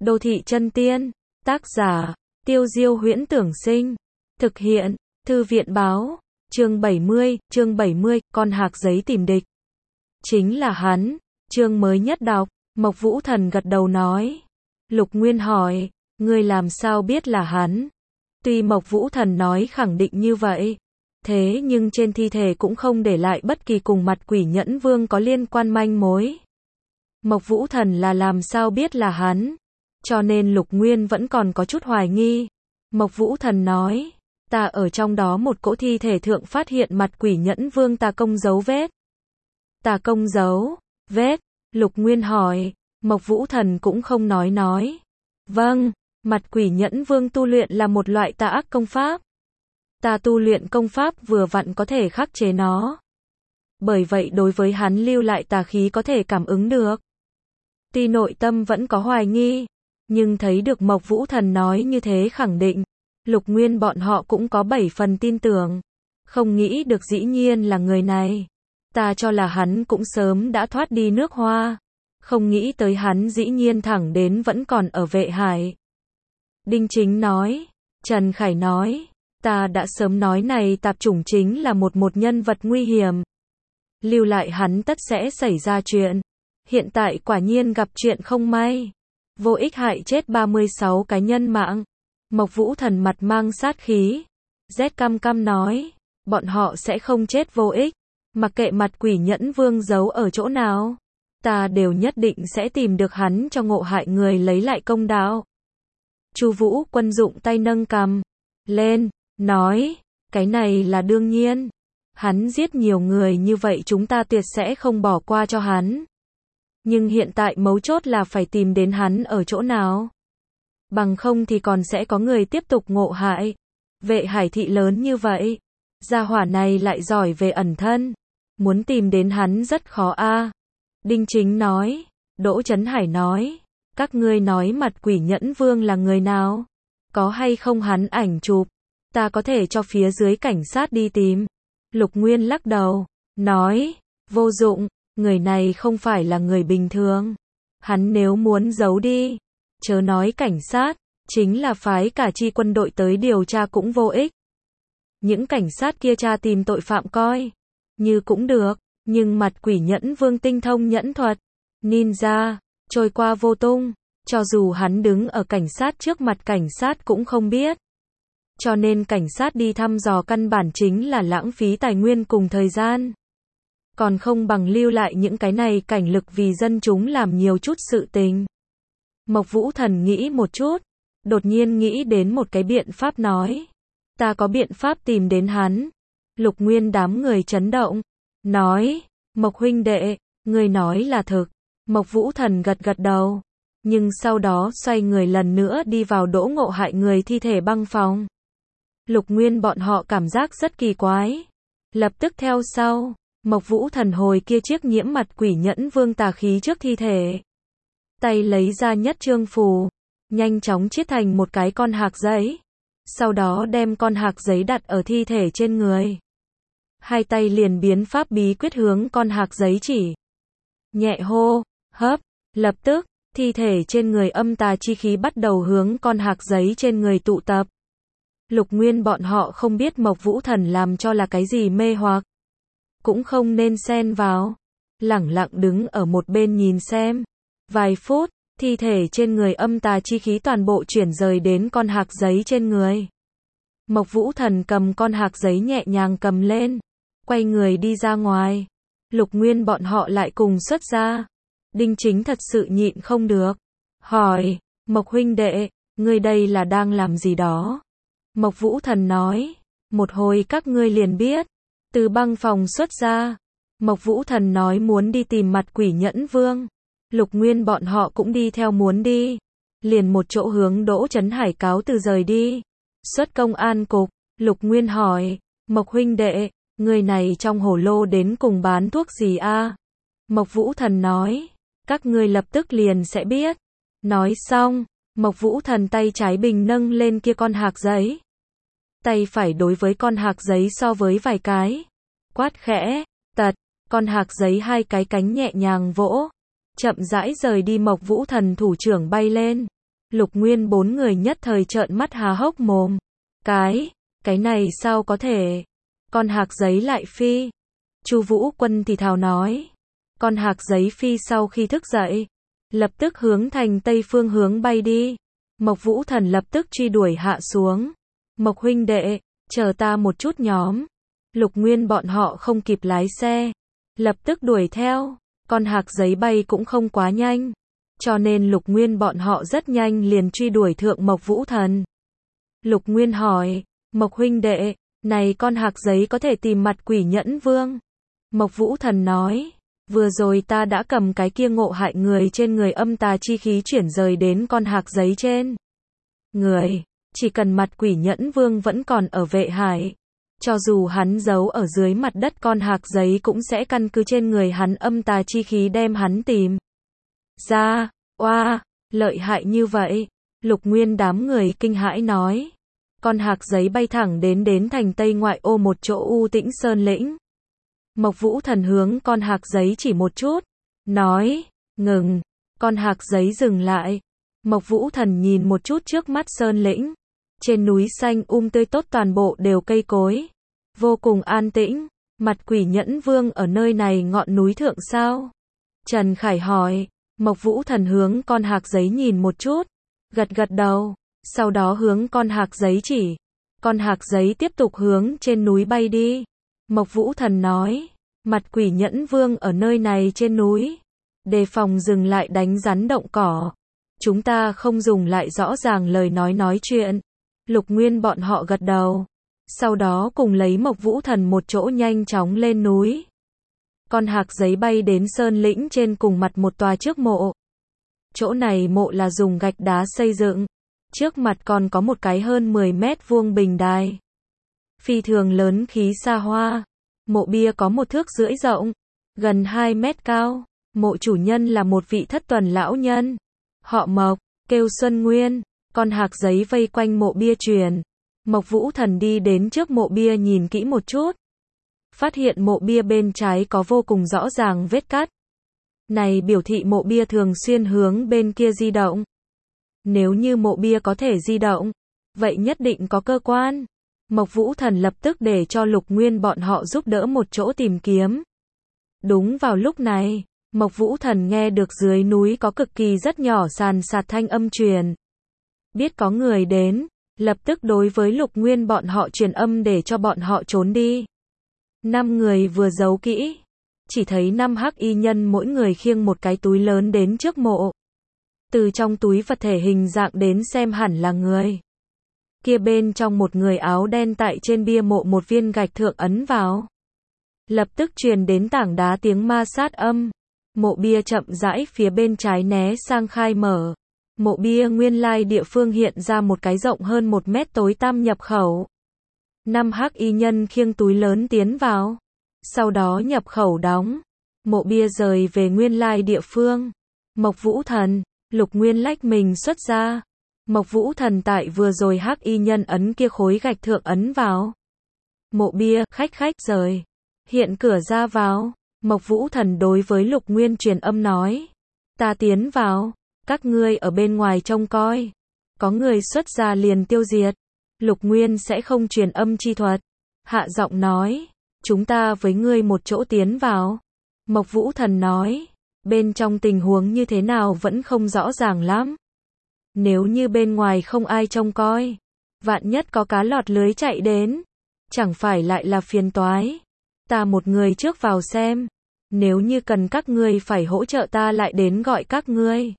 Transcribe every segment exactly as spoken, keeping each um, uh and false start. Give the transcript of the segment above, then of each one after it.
Đô thị chân tiên. Tác giả, Tiêu Diêu Huyễn Tưởng Sinh. Thực hiện, Thư viện Báo. Chương bảy mươi, chương bảy mươi, con hạc giấy tìm địch. Chính là hắn. Chương mới nhất đọc. Mộc Vũ Thần gật đầu nói. Lục Nguyên hỏi, ngươi làm sao biết là hắn? Tuy Mộc Vũ Thần nói khẳng định như vậy, thế nhưng trên thi thể cũng không để lại bất kỳ cùng mặt Quỷ Nhẫn Vương có liên quan manh mối. Mộc Vũ Thần là làm sao biết là hắn? Cho nên Lục Nguyên vẫn còn có chút hoài nghi. Mộc Vũ Thần nói, ta ở trong đó một cỗ thi thể thượng phát hiện mặt Quỷ Nhẫn Vương tà công dấu vết. Tà công dấu vết? Lục Nguyên hỏi. Mộc Vũ Thần cũng không nói nói. Vâng, mặt Quỷ Nhẫn Vương tu luyện là một loại tà ác công pháp. Ta tu luyện công pháp vừa vặn có thể khắc chế nó. Bởi vậy đối với hắn lưu lại tà khí có thể cảm ứng được. Tuy nội tâm vẫn có hoài nghi, nhưng thấy được Mộc Vũ Thần nói như thế khẳng định, Lục Nguyên bọn họ cũng có bảy phần tin tưởng. Không nghĩ được dĩ nhiên là người này. Ta cho là hắn cũng sớm đã thoát đi nước Hoa. Không nghĩ tới hắn dĩ nhiên thẳng đến vẫn còn ở Vệ Hải. Đinh Chính nói. Trần Khải nói. Ta đã sớm nói này tạp chủng chính là một một nhân vật nguy hiểm. Lưu lại hắn tất sẽ xảy ra chuyện. Hiện tại quả nhiên gặp chuyện không may. Vô ích hại chết ba mươi sáu cái nhân mạng. Mộc Vũ Thần mặt mang sát khí. Rét căm căm nói. Bọn họ sẽ không chết vô ích. Mặc kệ mặt Quỷ Nhẫn Vương giấu ở chỗ nào. Ta đều nhất định sẽ tìm được hắn cho ngộ hại người lấy lại công đạo. Chu Vũ Quân dụng tay nâng cằm lên, nói, cái này là đương nhiên. Hắn giết nhiều người như vậy chúng ta tuyệt sẽ không bỏ qua cho hắn. Nhưng hiện tại mấu chốt là phải tìm đến hắn ở chỗ nào. Bằng không thì còn sẽ có người tiếp tục ngộ hại. Vệ Hải thị lớn như vậy. Gia hỏa này lại giỏi về ẩn thân. Muốn tìm đến hắn rất khó a. Đinh Chính nói. Đỗ Chấn Hải nói. Các ngươi nói mặt Quỷ Nhẫn Vương là người nào? Có hay không hắn ảnh chụp? Ta có thể cho phía dưới cảnh sát đi tìm. Lục Nguyên lắc đầu. Nói. Vô dụng. Người này không phải là người bình thường. Hắn nếu muốn giấu đi. Chớ nói cảnh sát. Chính là phái cả chi quân đội tới điều tra cũng vô ích. Những cảnh sát kia tra tìm tội phạm coi. Như cũng được. Nhưng mặt Quỷ Nhẫn Vương tinh thông nhẫn thuật. Ninja. Trôi qua vô tung. Cho dù hắn đứng ở cảnh sát trước mặt cảnh sát cũng không biết. Cho nên cảnh sát đi thăm dò căn bản chính là lãng phí tài nguyên cùng thời gian. Còn không bằng lưu lại những cái này cảnh lực vì dân chúng làm nhiều chút sự tình. Mộc Vũ Thần nghĩ một chút. Đột nhiên nghĩ đến một cái biện pháp nói. Ta có biện pháp tìm đến hắn. Lục Nguyên đám người chấn động. Nói. Mộc huynh đệ. Người nói là thực. Mộc Vũ Thần gật gật đầu. Nhưng sau đó xoay người lần nữa đi vào Đỗ ngộ hại người thi thể băng phòng. Lục Nguyên bọn họ cảm giác rất kỳ quái. Lập tức theo sau. Mộc Vũ Thần hồi kia chiếc nhiễm mặt Quỷ Nhẫn Vương tà khí trước thi thể. Tay lấy ra nhất trương phù. Nhanh chóng chiết thành một cái con hạc giấy. Sau đó đem con hạc giấy đặt ở thi thể trên người. Hai tay liền biến pháp bí quyết hướng con hạc giấy chỉ. Nhẹ hô, hấp, lập tức, thi thể trên người âm tà chi khí bắt đầu hướng con hạc giấy trên người tụ tập. Lục Nguyên bọn họ không biết Mộc Vũ Thần làm cho là cái gì mê hoặc. Cũng không nên xen vào. Lẳng lặng đứng ở một bên nhìn xem. Vài phút, thi thể trên người âm tà chi khí toàn bộ chuyển rời đến con hạc giấy trên người. Mộc Vũ Thần cầm con hạc giấy nhẹ nhàng cầm lên. Quay người đi ra ngoài. Lục Nguyên bọn họ lại cùng xuất ra. Đinh Chính thật sự nhịn không được. Hỏi, Mộc huynh đệ, ngươi đây là đang làm gì đó? Mộc Vũ Thần nói, một hồi các ngươi liền biết. Từ băng phòng xuất ra. Mộc Vũ Thần nói muốn đi tìm mặt Quỷ Nhẫn Vương. Lục Nguyên bọn họ cũng đi theo muốn đi. Liền một chỗ hướng Đỗ Chấn Hải cáo từ rời đi. Xuất công an cục. Lục Nguyên hỏi, Mộc huynh đệ, người này trong hổ lô đến cùng bán thuốc gì a? Mộc Vũ Thần nói, các ngươi lập tức liền sẽ biết. Nói xong, Mộc Vũ Thần tay trái bình nâng lên kia con hạc giấy. Tay phải đối với con hạc giấy so với vài cái. Quát khẽ, tật, con hạc giấy hai cái cánh nhẹ nhàng vỗ. Chậm rãi rời đi. Mộc Vũ Thần thủ trưởng bay lên. Lục Nguyên bốn người nhất thời trợn mắt há hốc mồm. Cái, cái này sao có thể? Con hạc giấy lại phi. Chu Vũ Quân thì thào nói. Con hạc giấy phi sau khi thức dậy, lập tức hướng thành tây phương hướng bay đi. Mộc Vũ Thần lập tức truy đuổi hạ xuống. Mộc huynh đệ, chờ ta một chút nhóm. Lục Nguyên bọn họ không kịp lái xe, lập tức đuổi theo. Con hạc giấy bay cũng không quá nhanh, cho nên Lục Nguyên bọn họ rất nhanh liền truy đuổi thượng Mộc Vũ Thần. Lục Nguyên hỏi, Mộc huynh đệ, này con hạc giấy có thể tìm mặt Quỷ Nhẫn Vương? Mộc Vũ Thần nói, vừa rồi ta đã cầm cái kia ngộ hại người trên người âm tà chi khí chuyển rời đến con hạc giấy trên người, chỉ cần mặt Quỷ Nhẫn Vương vẫn còn ở Vệ Hải, cho dù hắn giấu ở dưới mặt đất con hạc giấy cũng sẽ căn cứ trên người hắn âm tà chi khí đem hắn tìm ra. Oa, lợi hại như vậy. Lục Nguyên đám người kinh hãi nói. Con hạc giấy bay thẳng đến đến thành tây ngoại ô một chỗ u tĩnh sơn lĩnh. Mộc Vũ Thần hướng con hạc giấy chỉ một chút, nói, ngừng. Con hạc giấy dừng lại. Mộc Vũ Thần nhìn một chút trước mắt sơn lĩnh. Trên núi xanh um tươi tốt toàn bộ đều cây cối, vô cùng an tĩnh. Mặt Quỷ Nhẫn Vương ở nơi này ngọn núi thượng sao? Trần Khải hỏi. Mộc Vũ Thần hướng con hạc giấy nhìn một chút, gật gật đầu, sau đó hướng con hạc giấy chỉ. Con hạc giấy tiếp tục hướng trên núi bay đi. Mộc Vũ Thần nói, mặt Quỷ Nhẫn Vương ở nơi này trên núi, đề phòng dừng lại đánh rắn động cỏ. Chúng ta không dùng lại rõ ràng lời nói nói chuyện. Lục Nguyên bọn họ gật đầu, sau đó cùng lấy Mộc Vũ Thần một chỗ nhanh chóng lên núi. Con hạc giấy bay đến sơn lĩnh trên cùng mặt một tòa trước mộ. Chỗ này mộ là dùng gạch đá xây dựng, trước mặt còn có một cái hơn mười mét vuông bình đài. Phi thường lớn khí xa hoa. Mộ bia có một thước rưỡi rộng, gần hai mét cao. Mộ chủ nhân là một vị thất tuần lão nhân, họ Mộc, kêu Xuân Nguyên. Con hạc giấy vây quanh mộ bia truyền. Mộc Vũ Thần đi đến trước mộ bia nhìn kỹ một chút, phát hiện mộ bia bên trái có vô cùng rõ ràng vết cắt. Này biểu thị mộ bia thường xuyên hướng bên kia di động. Nếu như mộ bia có thể di động, vậy nhất định có cơ quan. Mộc Vũ Thần lập tức để cho Lục Nguyên bọn họ giúp đỡ một chỗ tìm kiếm. Đúng vào lúc này, Mộc Vũ Thần nghe được dưới núi có cực kỳ rất nhỏ sàn sạt thanh âm truyền. Biết có người đến, lập tức đối với Lục Nguyên bọn họ truyền âm để cho bọn họ trốn đi. Năm người vừa giấu kỹ, chỉ thấy năm hắc y nhân mỗi người khiêng một cái túi lớn đến trước mộ. Từ trong túi vật thể hình dạng đến xem hẳn là người. Kia bên trong một người áo đen tại trên bia mộ một viên gạch thượng ấn vào. Lập tức truyền đến tảng đá tiếng ma sát âm. Mộ bia chậm rãi phía bên trái né sang khai mở. Mộ bia nguyên lai địa phương hiện ra một cái rộng hơn một mét tối tăm nhập khẩu. Năm hắc y nhân khiêng túi lớn tiến vào. Sau đó nhập khẩu đóng. Mộ bia rời về nguyên lai địa phương. Mộc Vũ Thần, Lục Nguyên lách mình xuất ra. Mộc Vũ Thần tại vừa rồi hắc y nhân ấn kia khối gạch thượng ấn vào. Mộ bia, khách khách rời. Hiện cửa ra vào. Mộc Vũ Thần đối với Lục Nguyên truyền âm nói. Ta tiến vào. Các ngươi ở bên ngoài trông coi. Có người xuất ra liền tiêu diệt. Lục Nguyên sẽ không truyền âm chi thuật. Hạ giọng nói. Chúng ta với ngươi một chỗ tiến vào. Mộc Vũ Thần nói. Bên trong tình huống như thế nào vẫn không rõ ràng lắm. Nếu như bên ngoài không ai trông coi, vạn nhất có cá lọt lưới chạy đến, chẳng phải lại là phiền toái. Ta một người trước vào xem. Nếu như cần các ngươi phải hỗ trợ ta lại đến gọi các ngươi.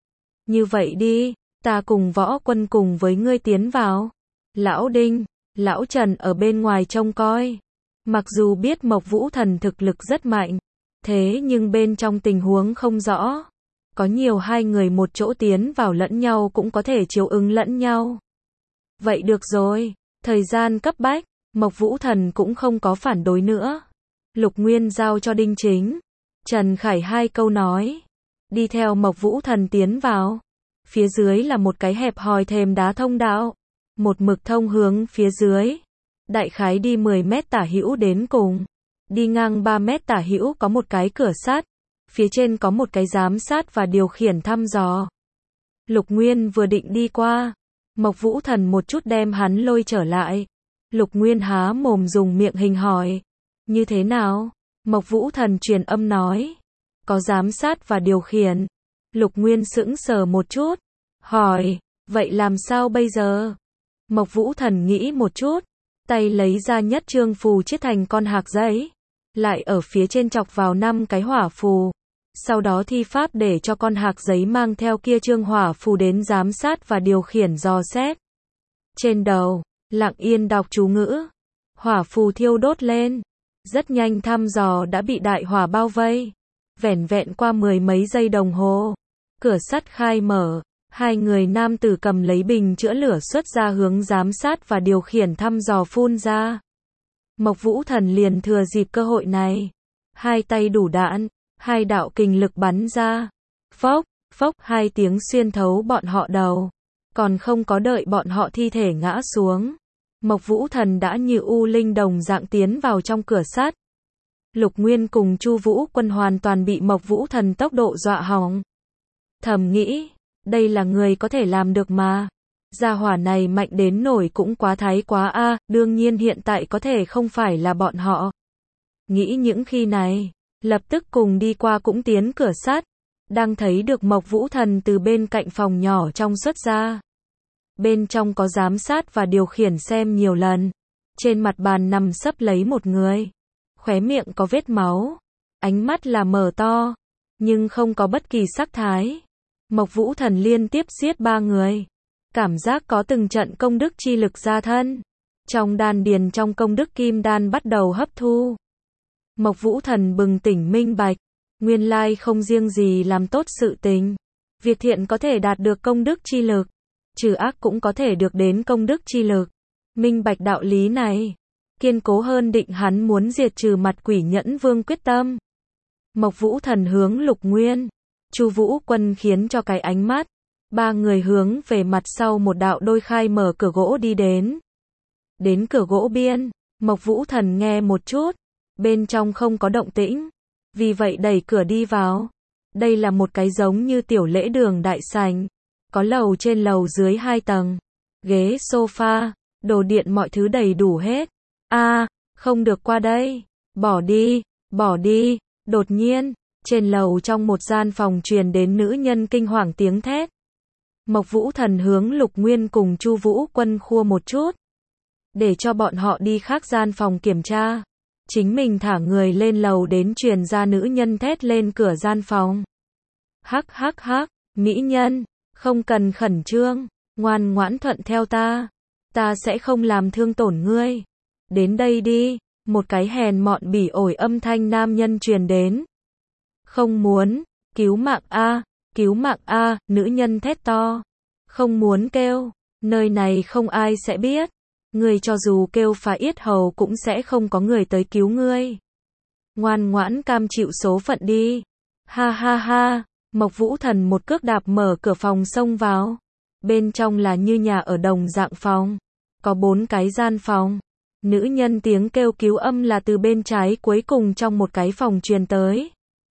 Như vậy đi, ta cùng Võ Quân cùng với ngươi tiến vào. Lão Đinh, Lão Trần ở bên ngoài trông coi. Mặc dù biết Mộc Vũ Thần thực lực rất mạnh, thế nhưng bên trong tình huống không rõ. Có nhiều hai người một chỗ tiến vào lẫn nhau cũng có thể chiếu ứng lẫn nhau. Vậy được rồi, thời gian cấp bách, Mộc Vũ Thần cũng không có phản đối nữa. Lục Nguyên giao cho Đinh Chính, Trần Khải hai câu nói. Đi theo Mộc Vũ Thần tiến vào. Phía dưới là một cái hẹp hòi thềm đá thông đạo. Một mực thông hướng phía dưới. Đại khái đi mười mét tả hữu đến cùng. Đi ngang ba mét tả hữu có một cái cửa sắt. Phía trên có một cái giám sát và điều khiển thăm dò. Lục Nguyên vừa định đi qua, Mộc Vũ Thần một chút đem hắn lôi trở lại. Lục Nguyên há mồm dùng miệng hình hỏi. Như thế nào? Mộc Vũ Thần truyền âm nói. Có giám sát và điều khiển. Lục Nguyên sững sờ một chút. Hỏi, vậy làm sao bây giờ? Mộc Vũ Thần nghĩ một chút. Tay lấy ra nhất trương phù chiết thành con hạc giấy. Lại ở phía trên chọc vào năm cái hỏa phù. Sau đó thi pháp để cho con hạc giấy mang theo kia trương hỏa phù đến giám sát và điều khiển dò xét. Trên đầu, lặng yên đọc chú ngữ. Hỏa phù thiêu đốt lên. Rất nhanh thăm dò đã bị đại hỏa bao vây. Vẻn vẹn qua mười mấy giây đồng hồ. Cửa sắt khai mở. Hai người nam tử cầm lấy bình chữa lửa xuất ra hướng giám sát và điều khiển thăm dò phun ra. Mộc Vũ Thần liền thừa dịp cơ hội này. Hai tay đủ đạn. Hai đạo kình lực bắn ra. Phốc, phốc hai tiếng xuyên thấu bọn họ đầu. Còn không có đợi bọn họ thi thể ngã xuống. Mộc Vũ Thần đã như u linh đồng dạng tiến vào trong cửa sắt. Lục Nguyên cùng Chu Vũ Quân hoàn toàn bị Mộc Vũ Thần tốc độ dọa hỏng. Thầm nghĩ, đây là người có thể làm được mà. Gia hỏa này mạnh đến nổi cũng quá thái quá a, à, đương nhiên hiện tại có thể không phải là bọn họ. Nghĩ những khi này, lập tức cùng đi qua cũng tiến cửa sắt. Đang thấy được Mộc Vũ Thần từ bên cạnh phòng nhỏ trong xuất ra. Bên trong có giám sát và điều khiển xem nhiều lần. Trên mặt bàn nằm sấp lấy một người. Khóe miệng có vết máu. Ánh mắt là mở to. Nhưng không có bất kỳ sắc thái. Mộc Vũ Thần liên tiếp giết ba người. Cảm giác có từng trận công đức chi lực ra thân. Trong đan điền trong công đức kim đan bắt đầu hấp thu. Mộc Vũ Thần bừng tỉnh minh bạch. Nguyên lai không riêng gì làm tốt sự tình. Việc thiện có thể đạt được công đức chi lực. Trừ ác cũng có thể được đến công đức chi lực. Minh bạch đạo lý này. Kiên cố hơn định hắn muốn diệt trừ mặt quỷ nhẫn vương quyết tâm. Mộc Vũ Thần hướng Lục Nguyên. Chu Vũ Quân khiến cho cái ánh mắt. Ba người hướng về mặt sau một đạo đôi khai mở cửa gỗ đi đến. Đến cửa gỗ biên. Mộc Vũ Thần nghe một chút. Bên trong không có động tĩnh. Vì vậy đẩy cửa đi vào. Đây là một cái giống như tiểu lễ đường đại sảnh. Có lầu trên lầu dưới hai tầng. Ghế sofa, đồ điện mọi thứ đầy đủ hết. A, à, không được qua đây. Bỏ đi, bỏ đi. Đột nhiên, trên lầu trong một gian phòng truyền đến nữ nhân kinh hoàng tiếng thét. Mộc Vũ Thần hướng Lục Nguyên cùng Chu Vũ Quân khua một chút. Để cho bọn họ đi khác gian phòng kiểm tra. Chính mình thả người lên lầu đến truyền ra nữ nhân thét lên cửa gian phòng. Hắc hắc hắc, mỹ nhân, không cần khẩn trương, ngoan ngoãn thuận theo ta. Ta sẽ không làm thương tổn ngươi. Đến đây đi, một cái hèn mọn bỉ ổi âm thanh nam nhân truyền đến. Không muốn, cứu mạng a, cứu mạng a, nữ nhân thét to. Không muốn kêu, nơi này không ai sẽ biết. Ngươi cho dù kêu phá yết hầu cũng sẽ không có người tới cứu ngươi. Ngoan ngoãn cam chịu số phận đi. Ha ha ha, Mộc Vũ Thần một cước đạp mở cửa phòng xông vào. Bên trong là như nhà ở đồng dạng phòng. Có bốn cái gian phòng. Nữ nhân tiếng kêu cứu âm là từ bên trái cuối cùng trong một cái phòng truyền tới.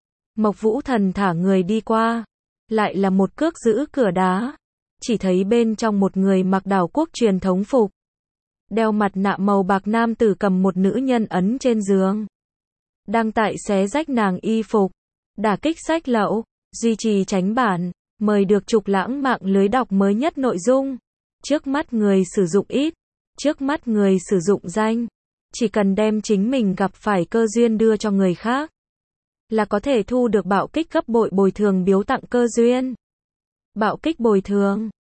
Mộc Vũ Thần thả người đi qua. Lại là một cước giữ cửa đá. Chỉ thấy bên trong một người mặc đảo quốc truyền thống phục. Đeo mặt nạ màu bạc nam tử cầm một nữ nhân ấn trên giường. Đang tại xé rách nàng y phục. Đả kích sách lậu. Duy trì tránh bản. Mời được trục lãng mạng lưới đọc mới nhất nội dung. Trước mắt người sử dụng ít. Trước mắt người sử dụng danh. Chỉ cần đem chính mình gặp phải cơ duyên đưa cho người khác. Là có thể thu được bạo kích gấp bội bồi thường biếu tặng cơ duyên. Bạo kích bồi thường.